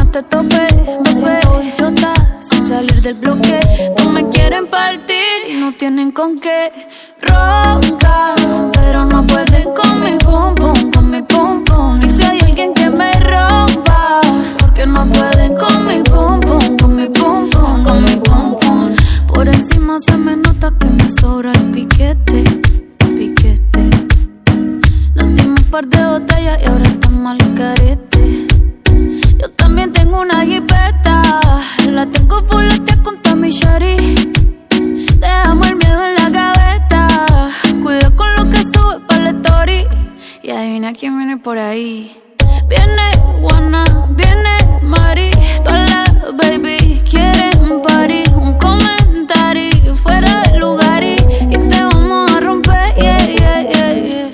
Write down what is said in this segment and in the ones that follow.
te tope. Me suelto y chota sin salir del bloque. No me quieren partir y no tienen con qué. Roncan, pero no pueden con mi pum pum, con mi pum pum. Y si hay alguien que me rompa, porque no pueden con mi pum pum, con mi pum pum, con mi pum pum. Por encima se me nota que me sobra el piquete, piquete. Nos dimos un par de botellas y ahora estamos al carete. Yo también tengo una jipeta, la tengo fuletea con Tommy Shari. Dejamos el miedo en la gaveta, cuida con lo que sube pa' la story. Y adivina quién viene por ahí. Viene Juana, viene Mari, todas las baby quieren party. Un comentario fuera del lugar y te vamos a romper, yeah, yeah, yeah, yeah.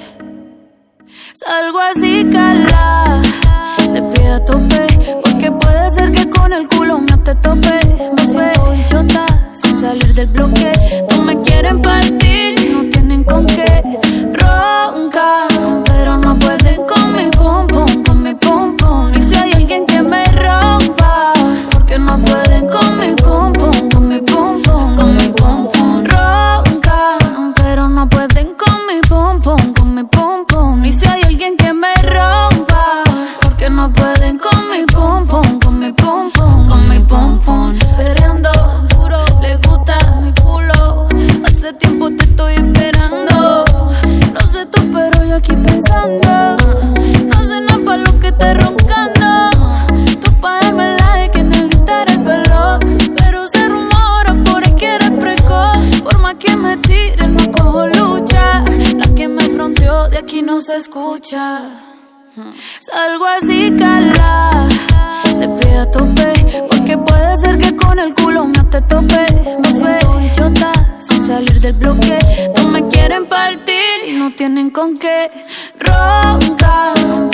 Salgo así, cala, te pido a tope, porque puede ser que con el culo me te tope. Me suelto y chota sin salir del bloque. No me quieren partir y no tienen con qué. Ronca, pero no pueden con mi pum pum, con mi pum pum. Y si hay alguien que me rompa, porque no pueden con mi pum pum, con mi pum pum, con mi pum pum. Ronca, pero no pueden con mi pum pum, con mi pum pum. Y si hay alguien que me rompa, porque no pueden con mi pum pum, con mi pum pum, con mi pum pum. Perreando duro, le gusta mi culo. Hace tiempo te estoy esperando. No sé tú, pero yo aquí pensando. No sé nada pa' lo que estás roncando. Tú pa' darme la de que necesitas eres veloz, pero se rumora por ahí que eres precoz. Forma que me tire, no cojo lucha. La que me fronteó de aquí no se escucha. Salgo así, cala, te pido a tope, porque puede ser que con el culo me te tope. Me suelto y chota sin salir del bloque. No me quieren partir y no tienen con qué. Ronca,